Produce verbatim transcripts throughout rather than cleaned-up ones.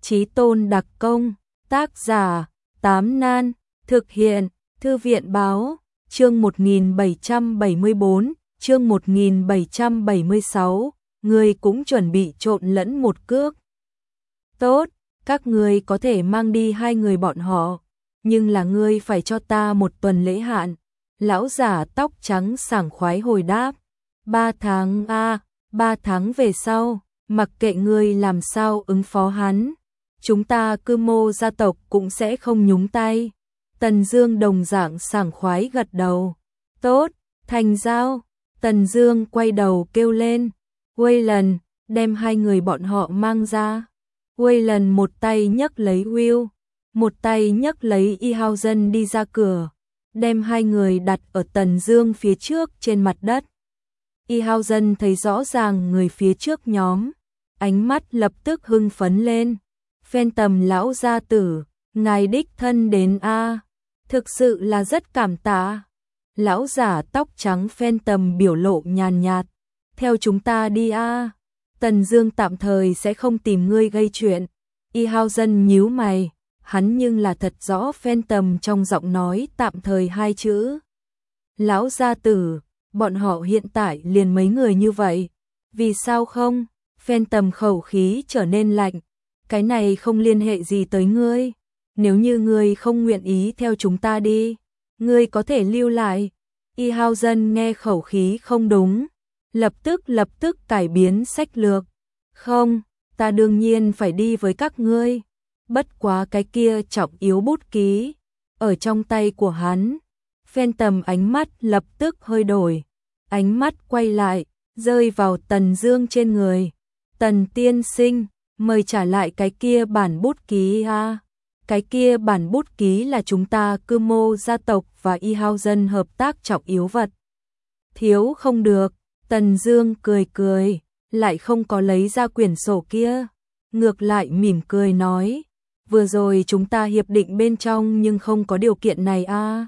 Chí tôn đặc công, tác giả, Tám Nan, thực hiện, Thư viện báo, chương một nghìn bảy trăm bảy mươi bốn, chương một nghìn bảy trăm bảy mươi sáu, ngươi cũng chuẩn bị trộn lẫn một cước. Tốt, các ngươi có thể mang đi hai người bọn họ, nhưng là ngươi phải cho ta một tuần lễ hạn. Lão giả tóc trắng sảng khoái hồi đáp, ba tháng a, à, ba tháng về sau, mặc kệ ngươi làm sao ứng phó hắn, chúng ta Cư Mô gia tộc cũng sẽ không nhúng tay. Tần Dương đồng dạng sảng khoái gật đầu, tốt, thành giao. Tần Dương quay đầu kêu lên, Wayland, đem hai người bọn họ mang ra. Wayland một tay nhấc lấy Will, một tay nhấc lấy Ihausen đi ra cửa, đem hai người đặt ở Tần Dương phía trước trên mặt đất. Ihausen thấy rõ ràng người phía trước nhóm, ánh mắt lập tức hưng phấn lên. Phantom lão gia tử, ngài đích thân đến a, thực sự là rất cảm tạ. Lão giả tóc trắng Phantom biểu lộ nhàn nhạt, theo chúng ta đi a. Tần Dương tạm thời sẽ không tìm ngươi gây chuyện. Ihausen nhíu mày, hắn nhưng là thật rõ Phantom trong giọng nói tạm thời hai chữ. Lão gia tử, bọn họ hiện tại liền mấy người như vậy, vì sao không? Phantom khẩu khí trở nên lạnh, cái này không liên hệ gì tới ngươi, nếu như ngươi không nguyện ý theo chúng ta đi, ngươi có thể lưu lại. Ihausen nghe khẩu khí không đúng, lập tức lập tức cải biến sách lược. Không, ta đương nhiên phải đi với các ngươi. Bất quá cái kia trọng yếu bút ký ở trong tay của hắn. Phantom ánh mắt lập tức hơi đổi, ánh mắt quay lại, rơi vào Tần Dương trên người. Tần tiên sinh, mời trả lại cái kia bản bút ký a. Cái kia bản bút ký là chúng ta Cư Mô gia tộc và Ihausen hợp tác trọng yếu vật. Thiếu không được. Tần Dương cười cười, lại không có lấy ra quyển sổ kia, ngược lại mỉm cười nói, vừa rồi chúng ta hiệp định bên trong nhưng không có điều kiện này a. À.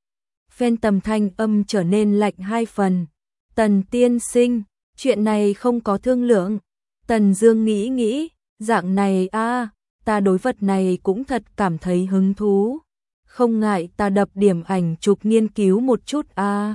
Phantom thanh âm trở nên lạnh hai phần. Tần tiên sinh, chuyện này không có thương lượng. Tần Dương nghĩ nghĩ, dạng này a, à, ta đối vật này cũng thật cảm thấy hứng thú. Không ngại ta đập điểm ảnh chụp nghiên cứu một chút a. À.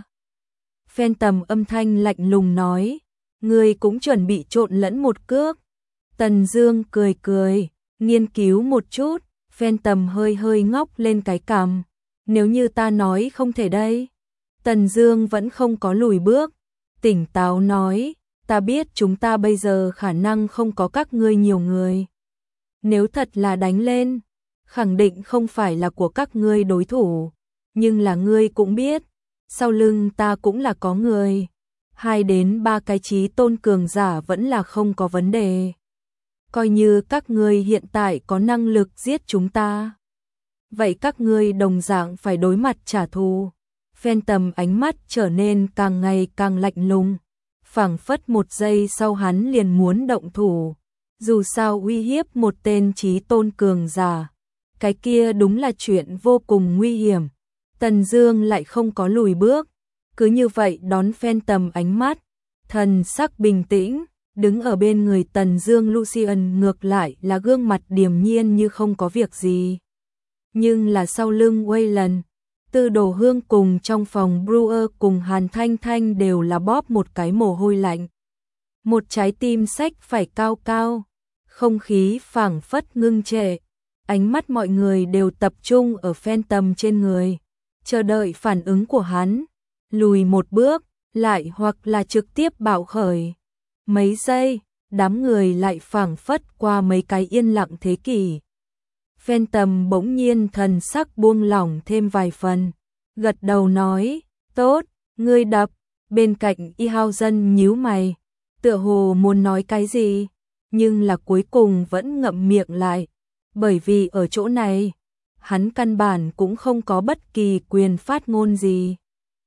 Phantom âm thanh lạnh lùng nói, ngươi cũng chuẩn bị trộn lẫn một cước. Tần Dương cười cười, nghiên cứu một chút. Phantom hơi hơi ngóc lên cái cằm, nếu như ta nói không thể đây. Tần Dương vẫn không có lùi bước, tỉnh táo nói, ta biết chúng ta bây giờ khả năng không có các ngươi nhiều người. Nếu thật là đánh lên, khẳng định không phải là của các ngươi đối thủ, nhưng là ngươi cũng biết, sau lưng ta cũng là có người, hai đến ba cái chí tôn cường giả vẫn là không có vấn đề. Coi như các ngươi hiện tại có năng lực giết chúng ta, vậy các ngươi đồng dạng phải đối mặt trả thù. Phantom ánh mắt trở nên càng ngày càng lạnh lùng, phảng phất một giây sau hắn liền muốn động thủ. Dù sao uy hiếp một tên chí tôn cường giả, cái kia đúng là chuyện vô cùng nguy hiểm. Tần Dương lại không có lùi bước, cứ như vậy đón Phantom ánh mắt, thần sắc bình tĩnh, đứng ở bên người Tần Dương. Lucian ngược lại là gương mặt điềm nhiên như không có việc gì. Nhưng là sau lưng Wayland, Tư Đồ Hương cùng trong phòng Brewer cùng Hàn Thanh Thanh đều là bóp một cái mồ hôi lạnh. Một trái tim xách phải cao cao, không khí phảng phất ngưng trệ, ánh mắt mọi người đều tập trung ở Phantom trên người, chờ đợi phản ứng của hắn, lùi một bước, lại hoặc là trực tiếp bạo khởi. Mấy giây, đám người lại phảng phất qua mấy cái yên lặng thế kỷ. Phantom bỗng nhiên thần sắc buông lỏng thêm vài phần, gật đầu nói, tốt, ngươi đập. Bên cạnh Ihausen nhíu mày, tựa hồ muốn nói cái gì, nhưng là cuối cùng vẫn ngậm miệng lại, bởi vì ở chỗ này, hắn căn bản cũng không có bất kỳ quyền phát ngôn gì.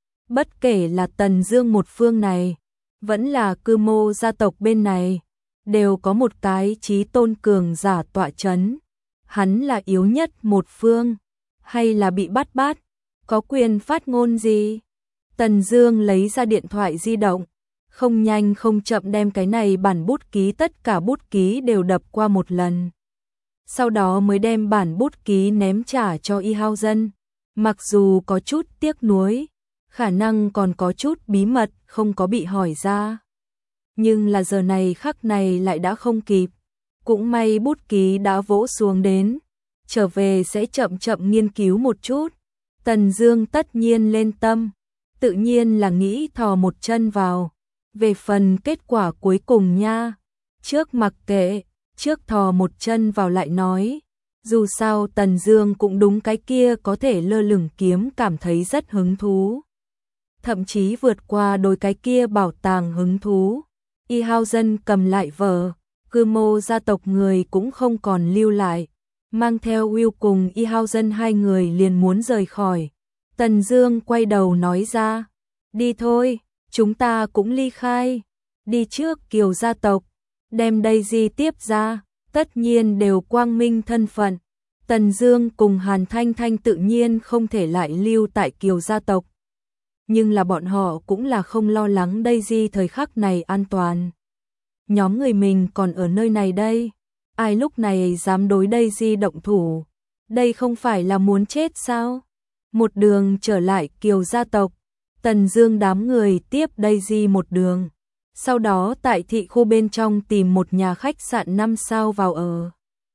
Bất kể là Tần Dương một phương này, vẫn là Cư Mô gia tộc bên này, đều có một cái chí tôn cường giả tọa chấn. Hắn là yếu nhất một phương, hay là bị bắt bắt, có quyền phát ngôn gì? Tần Dương lấy ra điện thoại di động, không nhanh không chậm đem cái này bản bút ký tất cả bút ký đều đập qua một lần. sau đó mới đem bản bút ký ném trả cho Y Hao Dân. Mặc dù có chút tiếc nuối, khả năng còn có chút bí mật không có bị hỏi ra. Nhưng là giờ này khắc này lại đã không kịp. Cũng may bút ký đã vỗ xuống đến, trở về sẽ chậm chậm nghiên cứu một chút. Tần Dương tất nhiên lên tâm, tự nhiên là nghĩ thò một chân vào. Về phần kết quả cuối cùng nha, trước mặc kệ, trước thò một chân vào lại nói. Dù sao Tần Dương cũng đúng cái kia có thể lơ lửng kiếm cảm thấy rất hứng thú. Thậm chí vượt qua đôi cái kia bảo tàng hứng thú. Y Hao Dân cầm lại vở, Cư Mô gia tộc người cũng không còn lưu lại. Mang theo Will cùng Y Hao Dân hai người liền muốn rời khỏi. Tần Dương quay đầu nói ra, đi thôi, chúng ta cũng ly khai. Đi trước Kiều gia tộc, đem Daisy tiếp ra, tất nhiên đều quang minh thân phận. Tần Dương cùng Hàn Thanh Thanh tự nhiên không thể lại lưu tại Kiều gia tộc. Nhưng là bọn họ cũng là không lo lắng Daisy thời khắc này an toàn. Nhóm người mình còn ở nơi này đây, ai lúc này dám đối Daisy động thủ, đây không phải là muốn chết sao? Một đường trở lại Kiều gia tộc, Tần Dương đám người tiếp Daisy một đường, sau đó tại thị khu bên trong tìm một nhà khách sạn năm sao vào ở.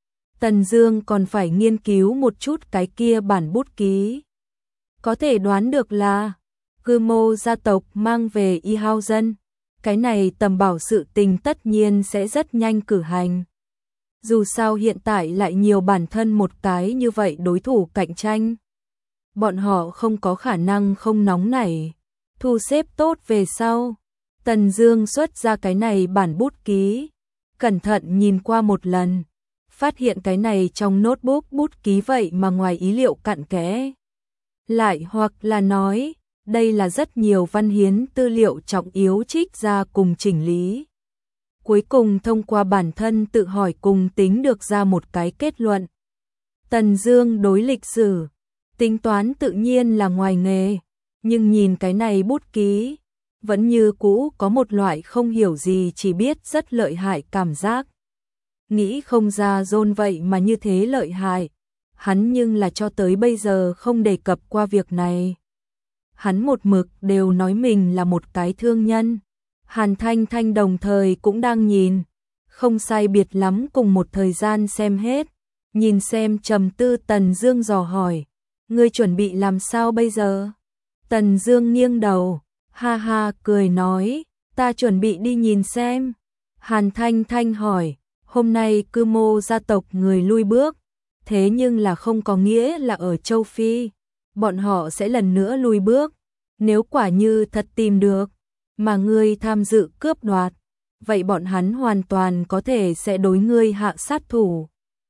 Tần Dương còn phải nghiên cứu một chút cái kia bản bút ký. Có thể đoán được là Cư Mô gia tộc mang về Y Hao Dân, cái này tầm bảo sự tình tất nhiên sẽ rất nhanh cử hành. Dù sao hiện tại lại nhiều bản thân một cái như vậy đối thủ cạnh tranh. Bọn họ không có khả năng không nóng nảy. Thu xếp tốt về sau, Tần Dương xuất ra cái này bản bút ký, cẩn thận nhìn qua một lần, phát hiện cái này trong notebook bút ký vậy mà ngoài ý liệu cặn kẽ. Lại hoặc là nói, đây là rất nhiều văn hiến tư liệu trọng yếu trích ra cùng chỉnh lý. Cuối cùng thông qua bản thân tự hỏi cùng tính được ra một cái kết luận. Tần Dương đối lịch sử, tính toán tự nhiên là ngoài nghề, nhưng nhìn cái này bút ký, vẫn như cũ có một loại không hiểu gì chỉ biết rất lợi hại cảm giác. Nghĩ không ra John vậy mà như thế lợi hại, hắn nhưng là cho tới bây giờ không đề cập qua việc này. Hắn một mực đều nói mình là một cái thương nhân. Hàn Thanh Thanh đồng thời cũng đang nhìn, không sai biệt lắm cùng một thời gian xem hết, nhìn xem trầm tư. Tần Dương dò hỏi, ngươi chuẩn bị làm sao bây giờ? Tần Dương nghiêng đầu, ha ha cười nói, ta chuẩn bị đi nhìn xem. Hàn Thanh Thanh hỏi, hôm nay Cư Mô gia tộc người lui bước, thế nhưng là không có nghĩa là ở châu Phi, bọn họ sẽ lần nữa lui bước. Nếu quả như thật tìm được, mà ngươi tham dự cướp đoạt, vậy bọn hắn hoàn toàn có thể sẽ đối ngươi hạ sát thủ.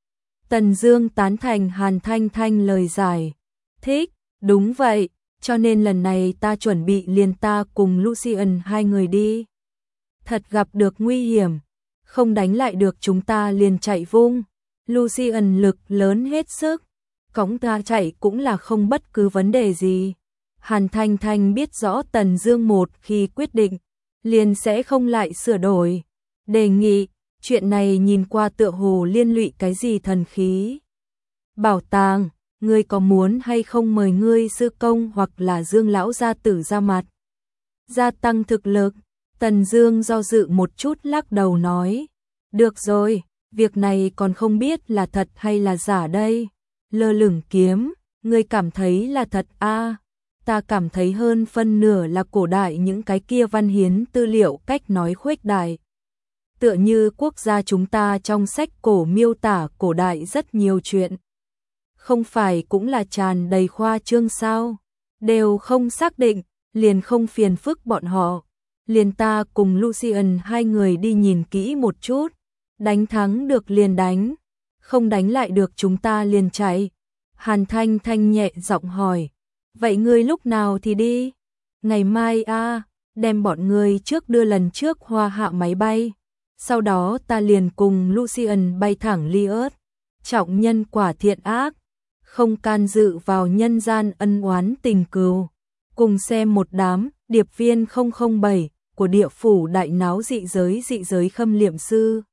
Tần Dương tán thành Hàn Thanh Thanh lời giải, thích, đúng vậy, cho nên lần này ta chuẩn bị liền ta cùng Lucian hai người đi. Thật gặp được nguy hiểm, không đánh lại được chúng ta liền chạy vung. Lucian lực lớn hết sức, cõng ta chạy cũng là không bất cứ vấn đề gì. Hàn Thanh Thanh biết rõ Tần Dương một khi quyết định, liền sẽ không lại sửa đổi. Đề nghị, chuyện này nhìn qua tựa hồ liên lụy cái gì thần khí. Bảo tàng, ngươi có muốn hay không mời ngươi sư công hoặc là Dương lão gia tử ra mặt? Gia tăng thực lực. Tần Dương do dự một chút lắc đầu nói, được rồi, việc này còn không biết là thật hay là giả đây. Lơ lửng kiếm, ngươi cảm thấy là thật a? À? Ta cảm thấy hơn phân nửa là cổ đại những cái kia văn hiến tư liệu cách nói khuếch đại. Tựa như quốc gia chúng ta trong sách cổ miêu tả cổ đại rất nhiều chuyện. Không phải cũng là tràn đầy khoa trương sao? Đều không xác định, liền không phiền phức bọn họ. Liền ta cùng Lucian hai người đi nhìn kỹ một chút. Đánh thắng được liền đánh, không đánh lại được chúng ta liền chạy. Hàn Thanh Thanh nhẹ giọng hỏi, vậy ngươi lúc nào thì đi? Ngày mai a, à, đem bọn ngươi trước đưa lần trước Hoa Hạ máy bay. Sau đó ta liền cùng Lucian bay thẳng Liớt. Trọng nhân quả thiện ác, không can dự vào nhân gian ân oán tình cừu. Cùng xem một đám điệp viên không không bảy của địa phủ đại náo dị giới dị giới khâm liệm sư.